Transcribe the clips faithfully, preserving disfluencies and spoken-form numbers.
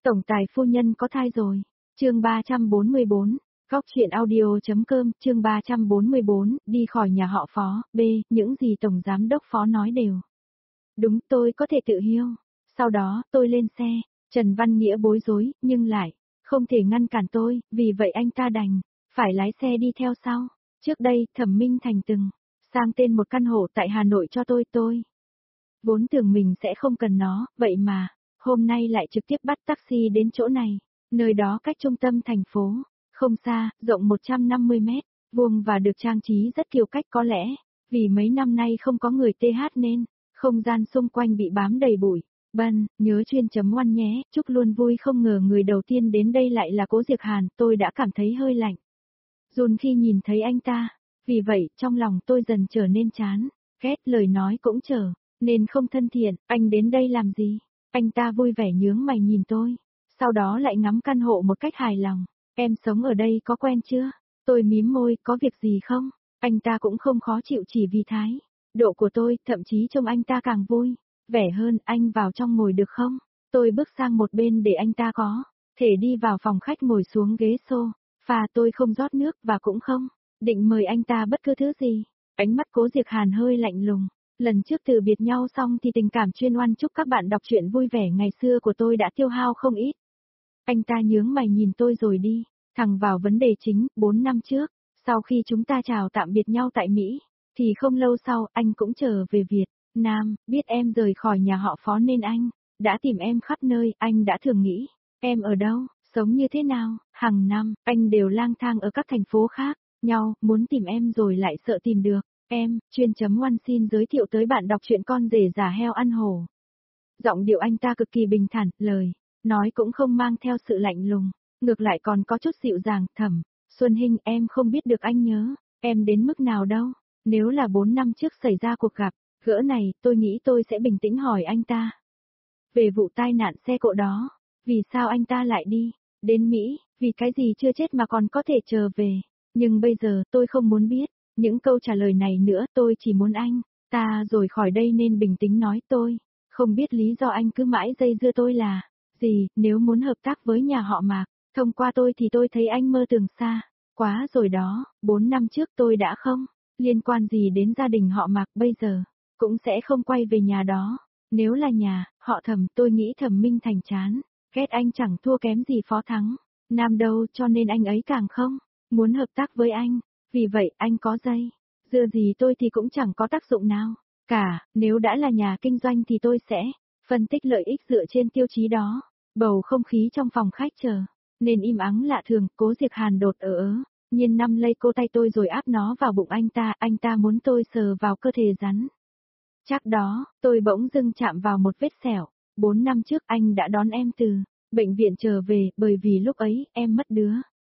Tổng tài phu nhân có thai rồi. Chương ba trăm bốn mươi bốn. Góc truyện audio.com, chương ba trăm bốn mươi bốn, đi khỏi nhà họ Phó, B, những gì Tổng Giám đốc Phó nói đều. Đúng, tôi có thể tự hiêu. Sau đó, tôi lên xe, Trần Văn Nghĩa bối rối, nhưng lại, không thể ngăn cản tôi, vì vậy anh ta đành, phải lái xe đi theo sau. Trước đây, Thẩm Minh Thành từng, sang tên một căn hộ tại Hà Nội cho tôi, tôi. Vốn tưởng mình sẽ không cần nó, vậy mà, hôm nay lại trực tiếp bắt taxi đến chỗ này, nơi đó cách trung tâm thành phố, không xa, rộng một trăm năm mươi mét, vuông và được trang trí rất kiêu cách có lẽ, vì mấy năm nay không có người tê hát nên, không gian xung quanh bị bám đầy bụi. Bân, nhớ chuyên chấm ngoan nhé, chúc luôn vui không ngờ người đầu tiên đến đây lại là Cố Diệc Hàn, tôi đã cảm thấy hơi lạnh. Run khi nhìn thấy anh ta, vì vậy trong lòng tôi dần trở nên chán, ghét lời nói cũng trở, nên không thân thiện, anh đến đây làm gì? Anh ta vui vẻ nhướng mày nhìn tôi, sau đó lại ngắm căn hộ một cách hài lòng, em sống ở đây có quen chưa? Tôi mím môi, có việc gì không? Anh ta cũng không khó chịu chỉ vì thái độ của tôi, thậm chí trông anh ta càng vui vẻ hơn, anh vào trong ngồi được không? Tôi bước sang một bên để anh ta có thể đi vào phòng khách ngồi xuống ghế sofa, tôi không rót nước và cũng không định mời anh ta bất cứ thứ gì. Ánh mắt Cố Diệc Hàn hơi lạnh lùng. Lần trước từ biệt nhau xong thì tình cảm chuyên oan chúc các bạn đọc truyện vui vẻ ngày xưa của tôi đã tiêu hao không ít. Anh ta nhướng mày nhìn tôi rồi đi thẳng vào vấn đề chính. Bốn năm trước, sau khi chúng ta chào tạm biệt nhau tại Mỹ, thì không lâu sau anh cũng trở về Việt Nam, biết em rời khỏi nhà họ Phó nên anh đã tìm em khắp nơi. Anh đã thường nghĩ em ở đâu, sống như thế nào. Hàng năm, anh đều lang thang ở các thành phố khác nhau, muốn tìm em rồi lại sợ tìm được em. Chuyên chấm ngoan xin giới thiệu tới bạn đọc truyện con rể giả heo ăn hổ. Giọng điệu anh ta cực kỳ bình thản, lời nói cũng không mang theo sự lạnh lùng, ngược lại còn có chút dịu dàng. Thẩm Xuân Hinh, em không biết được anh nhớ em đến mức nào đâu. Nếu là bốn năm trước xảy ra cuộc gặp gỡ này, tôi nghĩ tôi sẽ bình tĩnh hỏi anh ta về vụ tai nạn xe cộ đó. Vì sao anh ta lại đi đến Mỹ, vì cái gì chưa chết mà còn có thể trở về. Nhưng bây giờ tôi không muốn biết những câu trả lời này nữa, tôi chỉ muốn anh ta rồi khỏi đây nên bình tĩnh nói. Tôi không biết lý do anh cứ mãi dây dưa tôi là gì. Nếu muốn hợp tác với nhà họ Mạc thông qua tôi thì tôi thấy anh mơ tưởng xa quá rồi đó. Bốn năm trước tôi đã không liên quan gì đến gia đình họ Mạc, bây giờ cũng sẽ không quay về nhà đó. Nếu là nhà họ Thẩm, tôi nghĩ Thẩm Minh Thành chán ghét anh chẳng thua kém gì Phó Thắng Nam đâu, cho nên anh ấy càng không muốn hợp tác với anh. Vì vậy anh có dây dưa gì tôi thì cũng chẳng có tác dụng nào cả. Nếu đã là nhà kinh doanh thì tôi sẽ phân tích lợi ích dựa trên tiêu chí đó. Bầu không khí trong phòng khách trở nên im ắng lạ thường. Cố Diệc Hàn đột ở ớ nhiên nắm lấy cô tay tôi rồi áp nó vào bụng anh ta. Anh ta muốn tôi sờ vào cơ thể rắn chắc đó. Tôi bỗng dưng chạm vào một vết sẹo. Bốn năm trước anh đã đón em từ bệnh viện trở về, bởi vì lúc ấy em mất đứa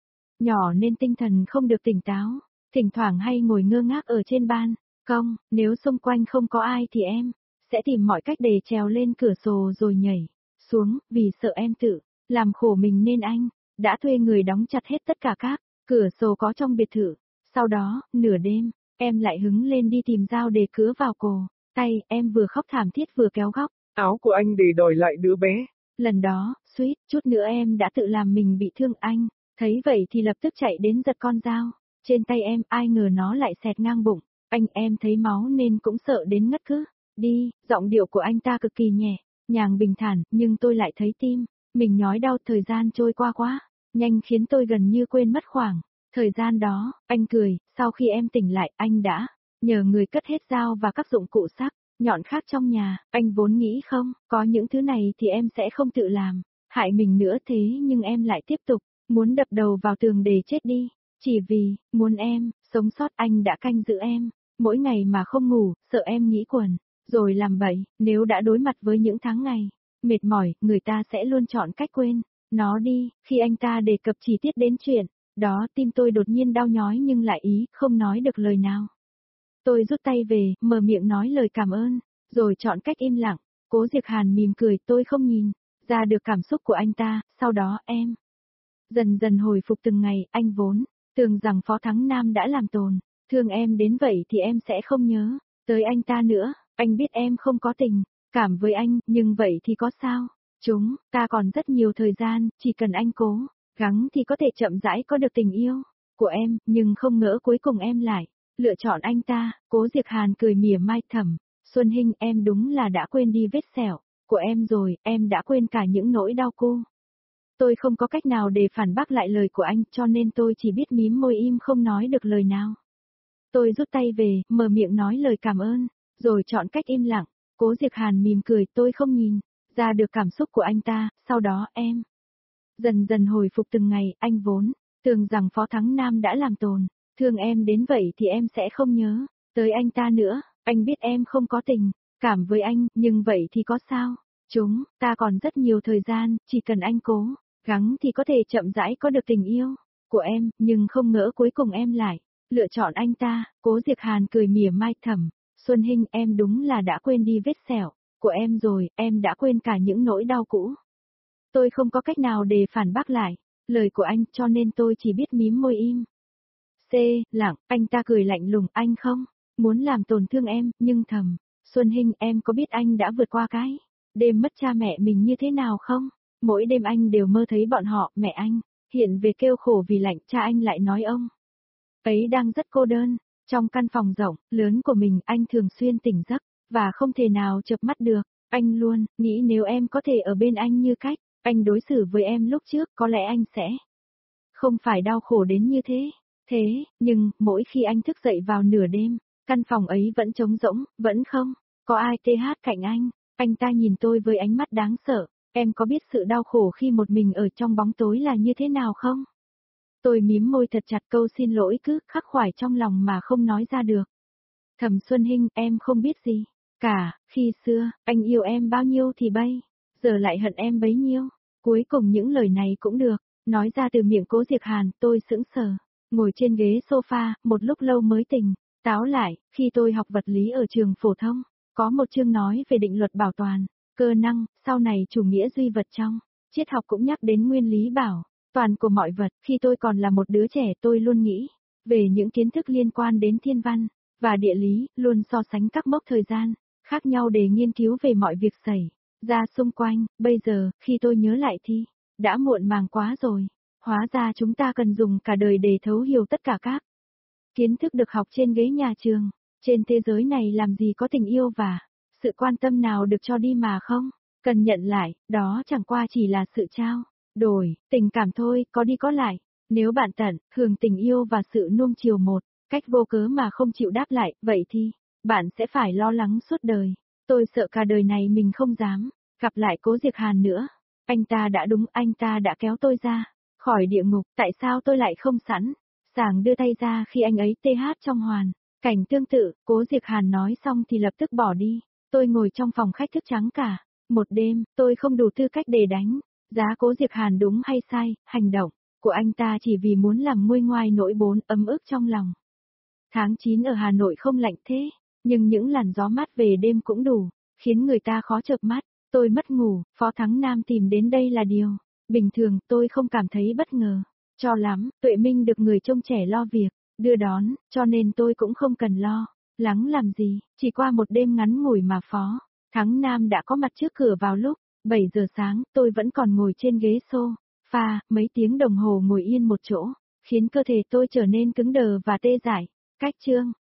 nhỏ nên tinh thần không được tỉnh táo, thỉnh thoảng hay ngồi ngơ ngác ở trên ban công. Nếu xung quanh không có ai thì em sẽ tìm mọi cách để trèo lên cửa sổ rồi nhảy xuống. Vì sợ em tự làm khổ mình nên anh đã thuê người đóng chặt hết tất cả các cửa sổ có trong biệt thự. Sau đó, nửa đêm, em lại hứng lên đi tìm dao để cứa vào cổ tay. Em vừa khóc thảm thiết vừa kéo góc áo của anh để đòi lại đứa bé. Lần đó, suýt chút nữa em đã tự làm mình bị thương. Anh thấy vậy thì lập tức chạy đến giật con dao trên tay em, ai ngờ nó lại xẹt ngang bụng anh. Em thấy máu nên cũng sợ đến ngất cứ đi. Giọng điệu của anh ta cực kỳ nhẹ nhàng bình thản, nhưng tôi lại thấy tim mình nhói đau. Thời gian trôi qua quá nhanh khiến tôi gần như quên mất khoảng thời gian đó. Anh cười, sau khi em tỉnh lại, anh đã nhờ người cất hết dao và các dụng cụ sắc nhọn khác trong nhà. Anh vốn nghĩ không có những thứ này thì em sẽ không tự làm hại mình nữa, thế nhưng em lại tiếp tục muốn đập đầu vào tường để chết đi, chỉ vì muốn em sống sót. Anh đã canh giữ em mỗi ngày mà không ngủ, sợ em nghĩ quẩn rồi làm bậy. Nếu đã đối mặt với những tháng ngày mệt mỏi, người ta sẽ luôn chọn cách quên nó đi. Khi anh ta đề cập chi tiết đến chuyện đó, tim tôi đột nhiên đau nhói nhưng lại ý không nói được lời nào. Tôi rút tay về, mở miệng nói lời cảm ơn, rồi chọn cách im lặng. Cố Diệc Hàn mỉm cười, tôi không nhìn ra được cảm xúc của anh ta. Sau đó em dần dần hồi phục từng ngày. Anh vốn tưởng rằng Phó Thắng Nam đã làm tổn thương em đến vậy thì em sẽ không nhớ tới anh ta nữa. Anh biết em không có tình cảm với anh, nhưng vậy thì có sao? Chúng, ta còn rất nhiều thời gian, chỉ cần anh cố gắng thì có thể chậm rãi có được tình yêu của em, nhưng không ngỡ cuối cùng em lại lựa chọn anh ta. Cố Diệc Hàn cười mỉa mai thầm, Xuân Hinh em đúng là đã quên đi vết sẹo của em rồi, em đã quên cả những nỗi đau cô. Tôi không có cách nào để phản bác lại lời của anh, cho nên tôi chỉ biết mím môi im không nói được lời nào. Tôi rút tay về, mở miệng nói lời cảm ơn, rồi chọn cách im lặng. Cố Diệc Hàn mỉm cười, tôi không nhìn ra được cảm xúc của anh ta, sau đó em dần dần hồi phục từng ngày. Anh vốn tưởng rằng Phó Thắng Nam đã làm tổn thương em đến vậy thì em sẽ không nhớ tới anh ta nữa. Anh biết em không có tình cảm với anh, nhưng vậy thì có sao? Chúng ta còn rất nhiều thời gian, chỉ cần anh cố gắng thì có thể chậm rãi có được tình yêu của em, nhưng không ngỡ cuối cùng em lại lựa chọn anh ta. Cố Diệc Hàn cười mỉa mai thầm, Xuân Hinh em đúng là đã quên đi vết sẹo của em rồi, em đã quên cả những nỗi đau cũ. Tôi không có cách nào để phản bác lại lời của anh, cho nên tôi chỉ biết mím môi im. C. Lặng, anh ta cười lạnh lùng, anh không muốn làm tổn thương em, nhưng thầm, Xuân Hinh em có biết anh đã vượt qua cái đêm mất cha mẹ mình như thế nào không? Mỗi đêm anh đều mơ thấy bọn họ, mẹ anh hiện về kêu khổ vì lạnh, cha anh lại nói ông ấy đang rất cô đơn. Trong căn phòng rộng, lớn của mình, anh thường xuyên tỉnh giấc và không thể nào chợp mắt được. Anh luôn nghĩ nếu em có thể ở bên anh như cách anh đối xử với em lúc trước, có lẽ anh sẽ không phải đau khổ đến như thế. Thế, nhưng, mỗi khi anh thức dậy vào nửa đêm, căn phòng ấy vẫn trống rỗng, vẫn không có ai tê hát cạnh anh. Anh ta nhìn tôi với ánh mắt đáng sợ, em có biết sự đau khổ khi một mình ở trong bóng tối là như thế nào không? Tôi mím môi thật chặt, câu xin lỗi cứ khắc khoải trong lòng mà không nói ra được. Thẩm Xuân Hinh, em không biết gì cả, khi xưa, anh yêu em bao nhiêu thì bây giờ lại hận em bấy nhiêu. Cuối cùng những lời này cũng được nói ra từ miệng Cố Diệc Hàn. Tôi sững sờ, ngồi trên ghế sofa, một lúc lâu mới tỉnh táo lại. Khi tôi học vật lý ở trường phổ thông, có một chương nói về định luật bảo toàn cơ năng, sau này chủ nghĩa duy vật trong triết học cũng nhắc đến nguyên lý bảo toàn của mọi vật. Khi tôi còn là một đứa trẻ, tôi luôn nghĩ về những kiến thức liên quan đến thiên văn và địa lý, luôn so sánh các mốc thời gian khác nhau để nghiên cứu về mọi việc xảy ra xung quanh. Bây giờ, khi tôi nhớ lại thì đã muộn màng quá rồi. Hóa ra chúng ta cần dùng cả đời để thấu hiểu tất cả các kiến thức được học trên ghế nhà trường. Trên thế giới này làm gì có tình yêu và sự quan tâm nào được cho đi mà không cần nhận lại, đó chẳng qua chỉ là sự trao đổi tình cảm thôi, có đi có lại. Nếu bạn tận hưởng tình yêu và sự nuông chiều một cách vô cớ mà không chịu đáp lại, vậy thì bạn sẽ phải lo lắng suốt đời. Tôi sợ cả đời này mình không dám gặp lại Cố Diệc Hàn nữa. Anh ta đã đúng, anh ta đã kéo tôi ra khỏi địa ngục, tại sao tôi lại không sẵn sàng đưa tay ra khi anh ấy tê hát trong hoàn cảnh tương tự? Cố Diệc Hàn nói xong thì lập tức bỏ đi. Tôi ngồi trong phòng khách thức trắng cả một đêm. Tôi không đủ tư cách để đánh giá Cố Diệc Hàn đúng hay sai. Hành động của anh ta chỉ vì muốn làm nguôi ngoai nỗi bốn ấm ức trong lòng. Tháng chín ở Hà Nội không lạnh thế, nhưng những làn gió mát về đêm cũng đủ khiến người ta khó chợp mắt. Tôi mất ngủ, Phó Thắng Nam tìm đến đây là điều bình thường, tôi không cảm thấy bất ngờ cho lắm. Tuệ Minh được người trông trẻ lo việc đưa đón, cho nên tôi cũng không cần lo lắng làm gì. Chỉ qua một đêm ngắn ngủi mà Phó Thắng Nam đã có mặt trước cửa vào lúc bảy giờ sáng. Tôi vẫn còn ngồi trên ghế sofa, mấy tiếng đồng hồ ngồi yên một chỗ khiến cơ thể tôi trở nên cứng đờ và tê dại. Cách chương